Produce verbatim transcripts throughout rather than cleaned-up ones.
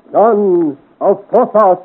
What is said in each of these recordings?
Sons of Porthos.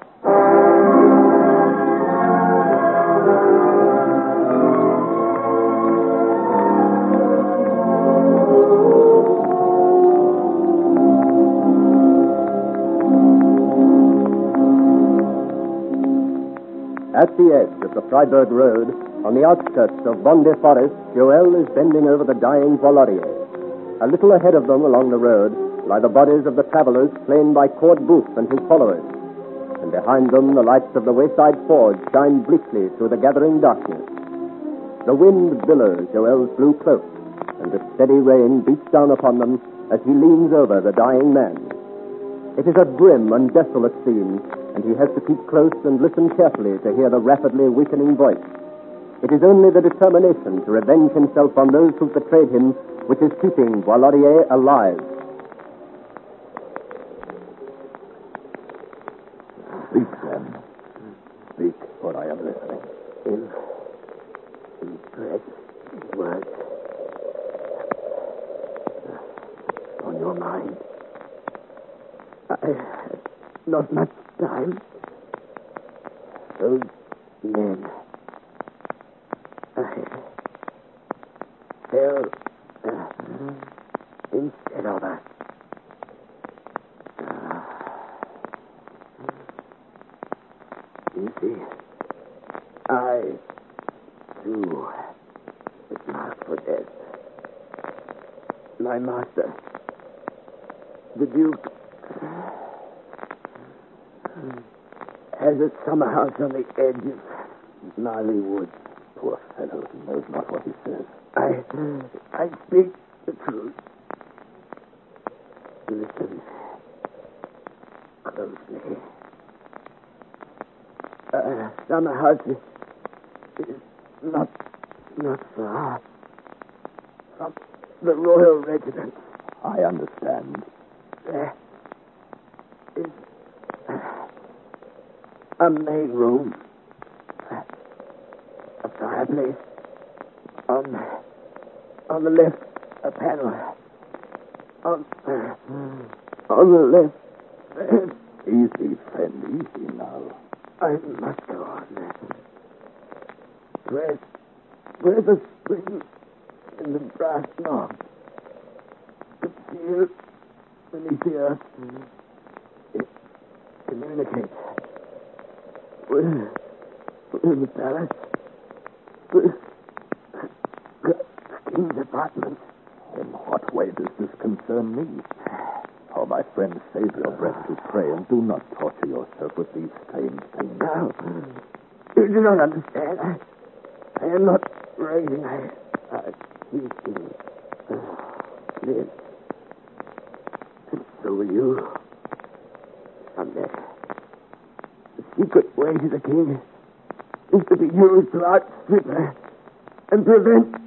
At the edge of the Freiburg Road, on the outskirts of Bondy Forest, Joel is bending over the dying Valorier. A little ahead of them along the road lie the bodies of the travelers slain by Cord Booth and his followers. And behind them, the lights of the wayside forge shine bleakly through the gathering darkness. The wind billows Joel's blue cloak, and the steady rain beats down upon them as he leans over the dying man. It is a grim and desolate scene, and he has to keep close and listen carefully to hear the rapidly weakening voice. It is only the determination to revenge himself on those who betrayed him which is keeping Valorier alive. Speak, then. Speak, for I am listening. In, in dread words on your mind. I have not much time. Those men. I fell uh, instead of us. Uh, you see, I, too, was marked for death. My master, the Duke, has a summer house on the edge of Marley Wood. Poor fellow, he knows not what he says. I, I speak the truth. Listen closely. Uh, summer house is, is not, not far from the royal residence. I understand. There is a main room, a fireplace, on on the left, a panel, on uh, on the left. Easy, friend, easy now. I must go on. Where's where's the spring in the brass knob? Concealed beneath the earth. It communicates with, with the palace, with the king's apartment. In what way does this concern me? Oh, my friend, save your breath to pray and do not torture yourself with these strange things. Now, you do not understand. I, I am not raving. I, I speaking. Uh, live. And so will you. Someday. The secret way to the king is to be used to outstrip her and prevent.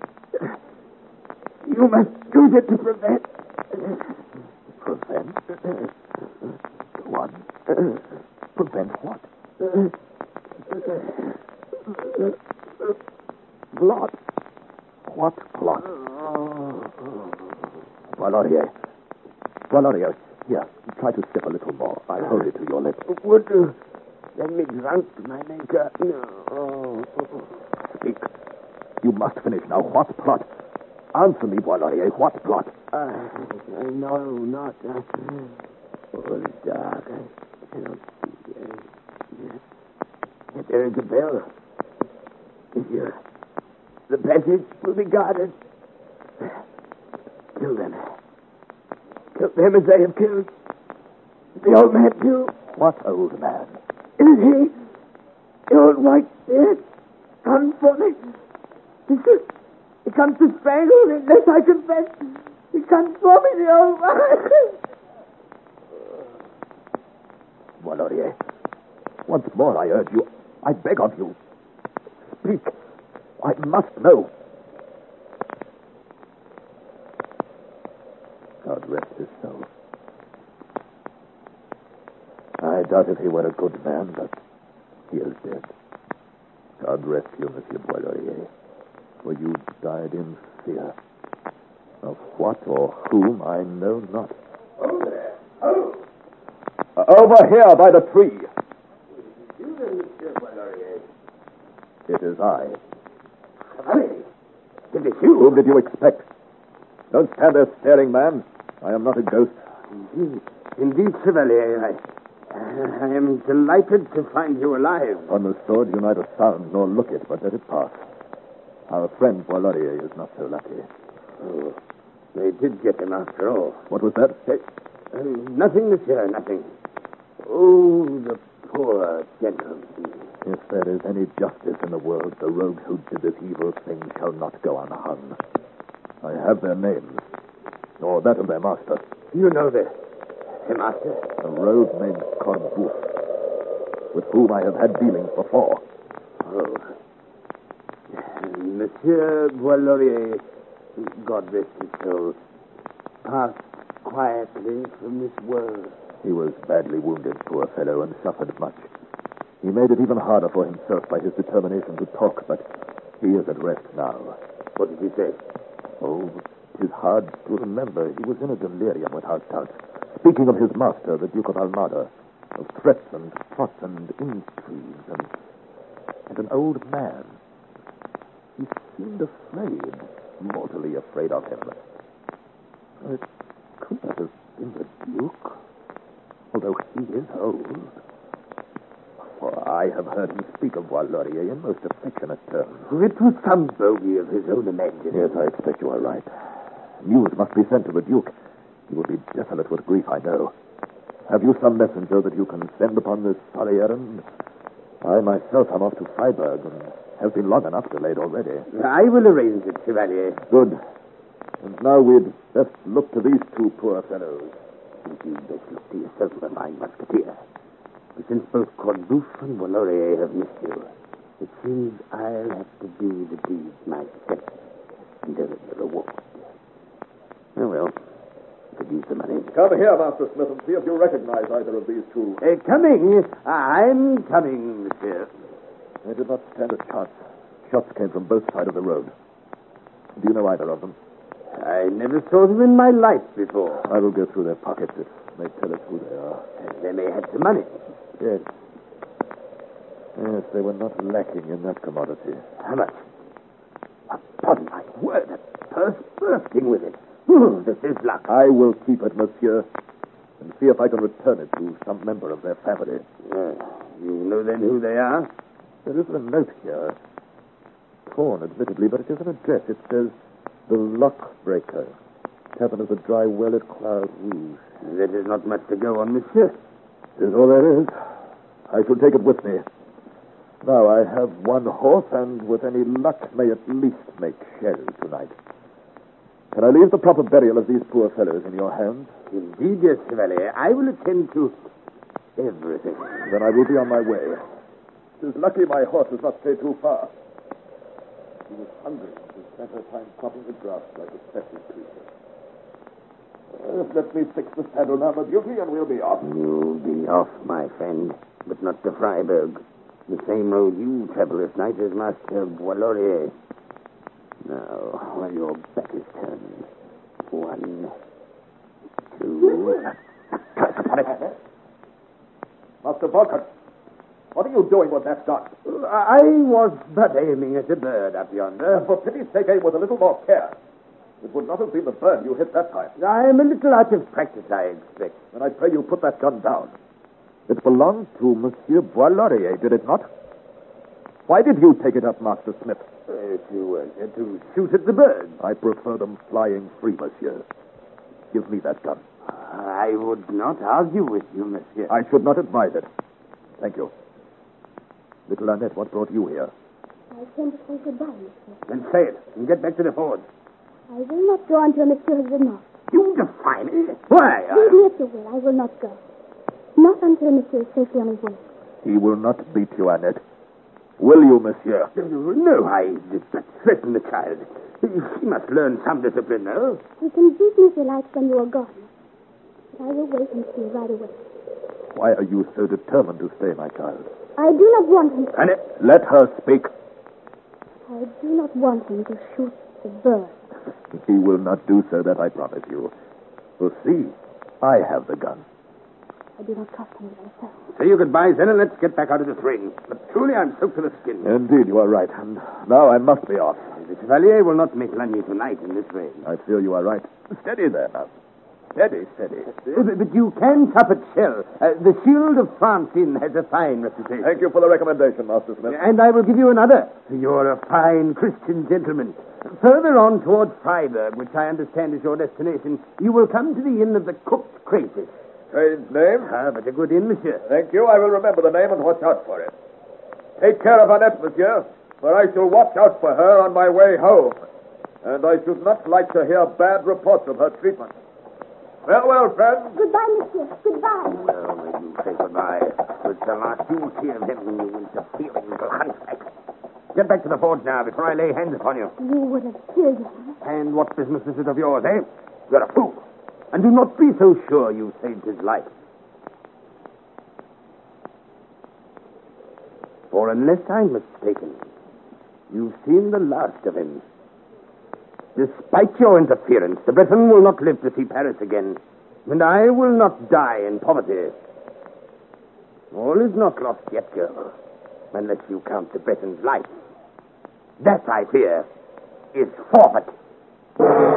You must use it to prevent. Prevent? What? Prevent what? Plot. What plot? Valorier. Valorier, here, try to sip a little more. I'll hold it to your lips. Would you let me drunk, my maker? No. Speak. You must finish now. What plot? Answer me, Valorier. What plot? Uh, I know not. Uh, oh, it's dark. I cannot see. Uh, yes. Yet there is a bell. Monsieur, the passage will be guarded. Kill them. Kill them as they have killed the old man, too. What old man? Is he? The old white beard? Come for me. He, he comes to strangle me unless I confess. He comes for me, the old man. Valorier, once more I urge you. I beg of you. Speak. I must know. God rest his soul. I doubt if he were a good man, but he is dead. God rest you, Monsieur Boilerier, for you died in fear. Of what or whom I know not. Oh there! Oh! Uh, Over here by the tree. You then, Monsieur Valorier. It is I. Chevalier, it is you. Whom did you expect? Don't stand there staring, man. I am not a ghost. Indeed, indeed, Chevalier, I, I am delighted to find you alive. On the sword, you neither sound nor look it, but let it pass. Our friend Boislardier is not so lucky. Oh, they did get him after all. What was that? Uh, nothing, monsieur, nothing. Oh, the poor gentleman. If there is any justice in the world, the rogues who did this evil thing shall not go unhung. I have their names, or that of their master. You know this, the master? A rogue named Corbouf, with whom I have had dealings before. Oh. Monsieur Boislardier, God rest his soul, passed quietly from this world. He was badly wounded, poor fellow, and suffered much. He made it even harder for himself by his determination to talk, but he is at rest now. What did he say? Oh, it is hard to remember. He was in a delirium without doubt, speaking of his master, the Duke of Almada, of threats and plots and intrigues, and, and an old man. He seemed afraid, mortally afraid of him. It could not have been the Duke, although he is old. For I have heard him speak of Boislardier in most affectionate terms. It was some bogey of his own imagining. Yes, I expect you are right. News must be sent to the Duke. He will be desolate with grief, I know. Have you some messenger that you can send upon this sorry errand? I myself am off to Freiburg and have been long enough delayed already. I will arrange it, Chevalier. Good. And now we'd best look to these two poor fellows. You best look to yourself, my mind, musketeer. But since both Corbouf and Boislardier have missed you, it seems I'll have to do the deed myself and earn the reward. Oh, well, produce the money. Come here, Master Smith, and see if you recognize either of these two. Uh, coming. I'm coming, monsieur. They did not stand a chance. Shots came from both sides of the road. Do you know either of them? I never saw them in my life before. I will go through their pockets. It may tell us who they are. They may have some money. Yes. Yes, they were not lacking in that commodity. How much? Upon my word, a purse bursting with it. Ooh, this is luck. I will keep it, monsieur, and see if I can return it to some member of their family. Uh, you know then who they are? There is a note here. Torn, admittedly, but it is an address. It says, The Lockbreaker, Tavern of the Dry Well at Cloud Rouge. There is not much to go on, monsieur. It is all there is. I shall take it with me. Now, I have one horse, and with any luck, may at least make sherry tonight. Can I leave the proper burial of these poor fellows in your hands? Indeed, yes, Chevalier. I will attend to everything. Then I will be on my way. It is lucky my horse has not stayed too far. He was hungry and spent her time cropping the grass like a special creature. Uh, let me fix the saddle now, my beauty, and we'll be off. You'll be off, my friend, but not to Freiburg. The same road you travel this night as Master Boislardier. Now, while your back is turned. One, two... Master Volker, what are you doing with that gun? I was but aiming at a bird up yonder. And for pity's sake, aim with a little more care. It would not have been the bird you hit that time. I am a little out of practice, I expect. Then I pray you put that gun down. It belonged to Monsieur Boislardier, did it not? Why did you take it up, Master Smith? Uh, to, uh, to shoot at the bird. I prefer them flying free, monsieur. Give me that gun. I would not argue with you, monsieur. I should not advise it. Thank you. Little Annette, what brought you here? I came to say goodbye, monsieur. Then say it, and get back to the forge. I will not go until monsieur has been off. You defy me? Why? Leave me if you will. I will not go. Not until monsieur is safely on his way. He will not beat you, Annette. Will you, monsieur? No, I did not threaten the child. She must learn some discipline, no? He can beat me if he likes when you are gone. But I will wait and see right away. Why are you so determined to stay, my child? I do not want him. Annette, let her speak. I do not want him to shoot the bird. He will not do so, that I promise you. We'll see. I have the gun. I I do not trust him myself. Say your goodbyes then, and let's get back out of this rain. But truly, I'm soaked to the skin. Indeed, you are right. And now I must be off. The Chevalier will not make Lagny tonight in this rain. I feel you are right. Steady there, now. Steady, steady. Uh, But, but you can top it, Shell. Uh, the Shield of Francine has a fine reputation. Thank you for the recommendation, Master Smith. And I will give you another. You're a fine Christian gentleman. Further on towards Freiburg, which I understand is your destination, you will come to the Inn of the Cooked Crayfish. Strange name. Ah, but a good inn, monsieur. Thank you. I will remember the name and watch out for it. Take care of Annette, monsieur, for I shall watch out for her on my way home. And I should not like to hear bad reports of her treatment. Farewell, friends. Goodbye, monsieur. Goodbye. Well, may you say goodbye. It's the last you see of him, you interfering little hunchback. Get back to the forge now before I lay hands upon you. You would have killed him. And what business is it of yours, eh? You're a fool. And do not be so sure you saved his life. For unless I'm mistaken, you've seen the last of him. Despite your interference, the Breton will not live to see Paris again, and I will not die in poverty. All is not lost yet, girl, unless you count the Breton's life. That, I fear, is forfeit.